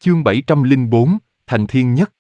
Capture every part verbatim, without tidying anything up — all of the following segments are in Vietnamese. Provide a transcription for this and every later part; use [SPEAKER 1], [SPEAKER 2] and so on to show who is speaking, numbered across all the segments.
[SPEAKER 1] Chương bảy trăm lẻ bốn, Thành Thiên Nhất.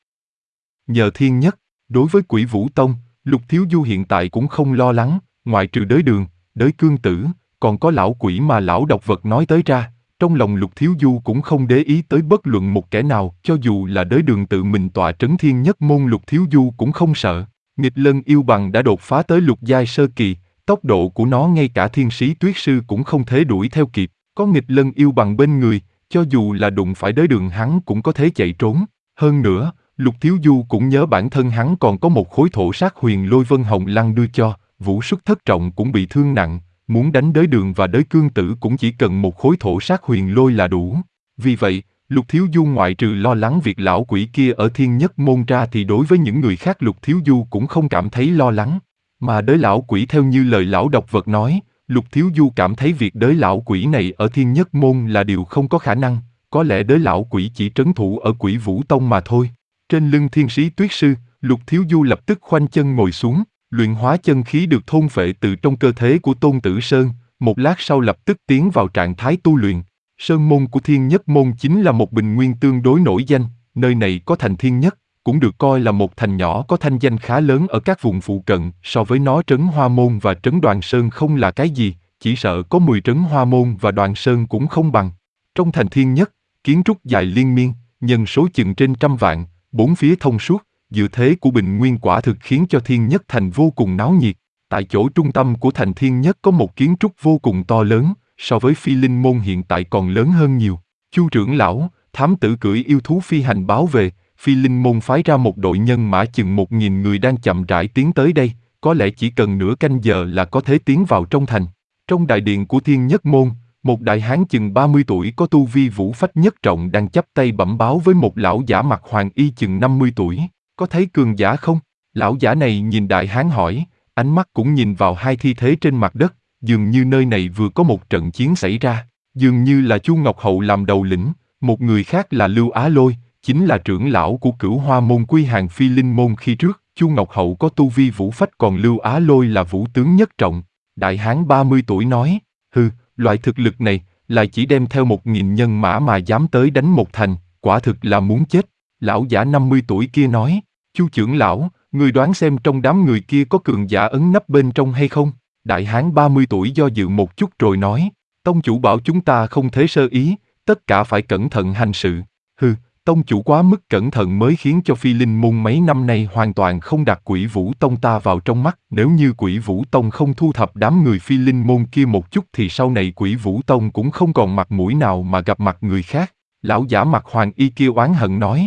[SPEAKER 1] Nhờ Thiên Nhất, đối với Quỷ Vũ Tông, Lục Thiếu Du hiện tại cũng không lo lắng, ngoại trừ đới đường, đới cương tử, còn có lão quỷ mà lão độc vật nói tới ra, trong lòng Lục Thiếu Du cũng không để ý tới bất luận một kẻ nào, cho dù là đới đường tự mình tọa trấn Thiên Nhất môn Lục Thiếu Du cũng không sợ. Nghịch Lân yêu bằng đã đột phá tới lục giai sơ kỳ, tốc độ của nó ngay cả Thiên Sĩ Tuyết Sư cũng không thể đuổi theo kịp, có Nghịch Lân yêu bằng bên người, cho dù là đụng phải đới đường hắn cũng có thể chạy trốn. Hơn nữa, Lục Thiếu Du cũng nhớ bản thân hắn còn có một khối thổ sát huyền lôi vân hồng lăng đưa cho, Vũ Xuất Thất Trọng cũng bị thương nặng, muốn đánh đới đường và đới cương tử cũng chỉ cần một khối thổ sát huyền lôi là đủ. Vì vậy, Lục Thiếu Du ngoại trừ lo lắng việc lão quỷ kia ở Thiên Nhất môn ra thì đối với những người khác Lục Thiếu Du cũng không cảm thấy lo lắng. Mà đới lão quỷ theo như lời lão độc vật nói, Lục Thiếu Du cảm thấy việc đới lão quỷ này ở Thiên Nhất môn là điều không có khả năng, có lẽ đới lão quỷ chỉ trấn thủ ở Quỷ Vũ Tông mà thôi. Trên lưng Thiên Sĩ Tuyết Sư, Lục Thiếu Du lập tức khoanh chân ngồi xuống, luyện hóa chân khí được thôn phệ từ trong cơ thể của Tôn Tử Sơn, một lát sau lập tức tiến vào trạng thái tu luyện. Sơn môn của Thiên Nhất môn chính là một bình nguyên tương đối nổi danh, nơi này có thành Thiên Nhất, cũng được coi là một thành nhỏ có thanh danh khá lớn ở các vùng phụ cận, so với nó Trấn Hoa Môn và Trấn Đoàn Sơn không là cái gì, chỉ sợ có mười Trấn Hoa Môn và Đoàn Sơn cũng không bằng. Trong thành Thiên Nhất, kiến trúc dài liên miên, nhân số chừng trên trăm vạn, bốn phía thông suốt, dự thế của bình nguyên quả thực khiến cho Thiên Nhất thành vô cùng náo nhiệt. Tại chỗ trung tâm của thành Thiên Nhất có một kiến trúc vô cùng to lớn, so với Phi Linh môn hiện tại còn lớn hơn nhiều. Chu trưởng lão, thám tử cưỡi yêu thú phi hành báo về, Phi Linh môn phái ra một đội nhân mã chừng một nghìn người đang chậm rãi tiến tới đây, có lẽ chỉ cần nửa canh giờ là có thể tiến vào trong thành. Trong đại điện của Thiên Nhất môn, một đại hán chừng ba mươi tuổi có tu vi vũ phách nhất trọng đang chắp tay bẩm báo với một lão giả mặc hoàng y chừng năm mươi tuổi. Có thấy cường giả không? Lão giả này nhìn đại hán hỏi, ánh mắt cũng nhìn vào hai thi thế trên mặt đất, dường như nơi này vừa có một trận chiến xảy ra. Dường như là Chu Ngọc Hậu làm đầu lĩnh, một người khác là Lưu Á Lôi, chính là trưởng lão của Cửu Hoa môn quy hàng Phi Linh môn khi trước. Chu Ngọc Hậu có tu vi vũ phách còn Lưu Á Lôi là vũ tướng nhất trọng. Đại hán ba mươi tuổi nói, hừ, loại thực lực này, lại chỉ đem theo một nghìn nhân mã mà dám tới đánh một thành, quả thực là muốn chết. Lão giả năm mươi tuổi kia nói, Chu trưởng lão, người đoán xem trong đám người kia có cường giả ẩn nấp bên trong hay không? Đại hán ba mươi tuổi do dự một chút rồi nói, tông chủ bảo chúng ta không thể sơ ý, tất cả phải cẩn thận hành sự. Hừ, tông chủ quá mức cẩn thận mới khiến cho Phi Linh môn mấy năm nay hoàn toàn không đặt Quỷ Vũ Tông ta vào trong mắt. Nếu như Quỷ Vũ Tông không thu thập đám người Phi Linh môn kia một chút thì sau này Quỷ Vũ Tông cũng không còn mặt mũi nào mà gặp mặt người khác. Lão giả mặc hoàng y kia oán hận nói,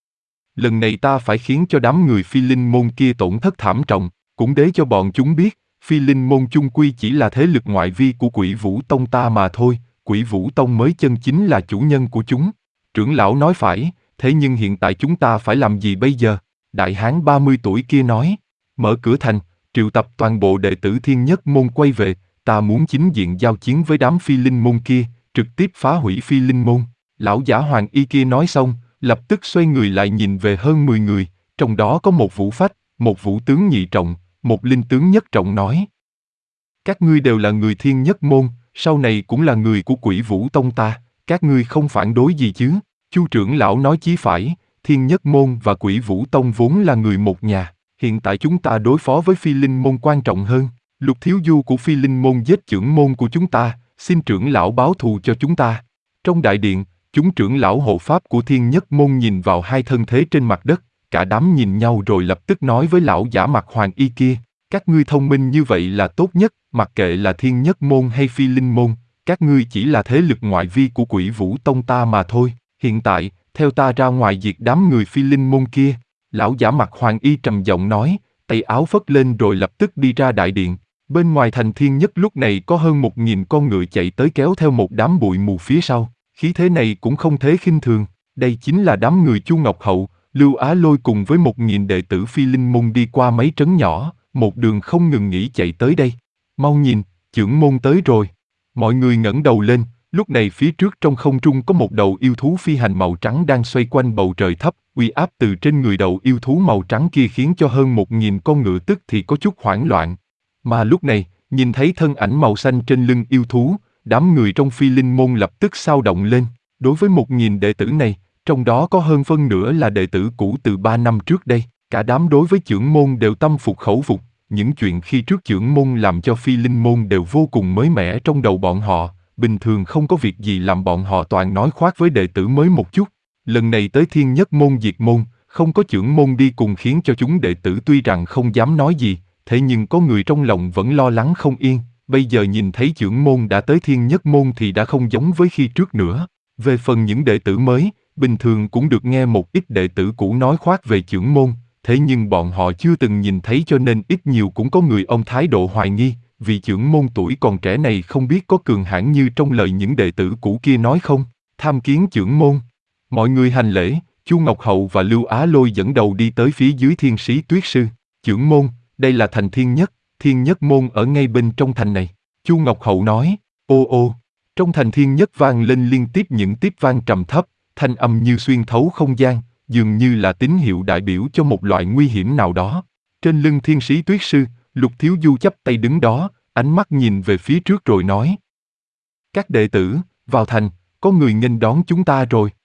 [SPEAKER 1] lần này ta phải khiến cho đám người Phi Linh môn kia tổn thất thảm trọng, cũng để cho bọn chúng biết, Phi Linh môn chung quy chỉ là thế lực ngoại vi của Quỷ Vũ Tông ta mà thôi, Quỷ Vũ Tông mới chân chính là chủ nhân của chúng. Trưởng lão nói phải, thế nhưng hiện tại chúng ta phải làm gì bây giờ? Đại hán ba mươi tuổi kia nói, mở cửa thành, triệu tập toàn bộ đệ tử Thiên Nhất môn quay về, ta muốn chính diện giao chiến với đám Phi Linh môn kia, trực tiếp phá hủy Phi Linh môn. Lão giả hoàng y kia nói xong, lập tức xoay người lại nhìn về hơn mười người, trong đó có một vũ phách, một vũ tướng nhị trọng, một linh tướng nhất trọng nói, các ngươi đều là người Thiên Nhất môn, sau này cũng là người của Quỷ Vũ Tông ta, các ngươi không phản đối gì chứ? Chu trưởng lão nói chí phải, Thiên Nhất môn và Quỷ Vũ Tông vốn là người một nhà, hiện tại chúng ta đối phó với Phi Linh môn quan trọng hơn. Lục Thiếu Du của Phi Linh môn giết trưởng môn của chúng ta, xin trưởng lão báo thù cho chúng ta. Trong đại điện, chúng trưởng lão hộ pháp của Thiên Nhất môn nhìn vào hai thân thế trên mặt đất, cả đám nhìn nhau rồi lập tức nói với lão giả mặc hoàng y kia, các ngươi thông minh như vậy là tốt nhất, mặc kệ là Thiên Nhất môn hay Phi Linh môn, các ngươi chỉ là thế lực ngoại vi của Quỷ Vũ Tông ta mà thôi. Hiện tại, theo ta ra ngoài diệt đám người Phi Linh môn kia. Lão giả mặc hoàng y trầm giọng nói, tay áo phất lên rồi lập tức đi ra đại điện. Bên ngoài thành Thiên Nhất lúc này có hơn một nghìn con ngựa chạy tới kéo theo một đám bụi mù phía sau. Khí thế này cũng không thể khinh thường. Đây chính là đám người Chu Ngọc Hậu, Lưu Á Lôi cùng với một nghìn đệ tử Phi Linh môn đi qua mấy trấn nhỏ, một đường không ngừng nghỉ chạy tới đây. Mau nhìn, trưởng môn tới rồi. Mọi người ngẩng đầu lên. Lúc này phía trước trong không trung có một đầu yêu thú phi hành màu trắng đang xoay quanh bầu trời thấp, uy áp từ trên người đầu yêu thú màu trắng kia khiến cho hơn một nghìn con ngựa tức thì có chút hoảng loạn. Mà lúc này, nhìn thấy thân ảnh màu xanh trên lưng yêu thú, đám người trong Phi Linh môn lập tức xao động lên. Đối với một nghìn đệ tử này, trong đó có hơn phân nửa là đệ tử cũ từ ba năm trước đây. Cả đám đối với chưởng môn đều tâm phục khẩu phục, những chuyện khi trước chưởng môn làm cho phi linh môn đều vô cùng mới mẻ trong đầu bọn họ, bình thường không có việc gì làm bọn họ toàn nói khoác với đệ tử mới một chút. Lần này tới thiên nhất môn diệt môn, không có chưởng môn đi cùng khiến cho chúng đệ tử tuy rằng không dám nói gì, thế nhưng có người trong lòng vẫn lo lắng không yên, bây giờ nhìn thấy chưởng môn đã tới thiên nhất môn thì đã không giống với khi trước nữa. Về phần những đệ tử mới, bình thường cũng được nghe một ít đệ tử cũ nói khoác về chưởng môn, thế nhưng bọn họ chưa từng nhìn thấy cho nên ít nhiều cũng có người ông thái độ hoài nghi, vì chưởng môn tuổi còn trẻ này không biết có cường hãn như trong lời những đệ tử cũ kia nói không. Tham kiến chưởng môn. Mọi người hành lễ, Chu Ngọc Hậu và Lưu Á Lôi dẫn đầu đi tới phía dưới Thiên Sĩ Tuyết Sư. Chưởng môn, đây là thành Thiên Nhất, Thiên Nhất môn ở ngay bên trong thành này. Chu Ngọc Hậu nói, ô ô, trong thành Thiên Nhất vang lên liên tiếp những tiếp vang trầm thấp, thanh âm như xuyên thấu không gian, dường như là tín hiệu đại biểu cho một loại nguy hiểm nào đó. Trên lưng Thiên Sĩ Tuyết Sư, Lục Thiếu Du chắp tay đứng đó, ánh mắt nhìn về phía trước rồi nói. Các đệ tử, vào thành, có người nghênh đón chúng ta rồi.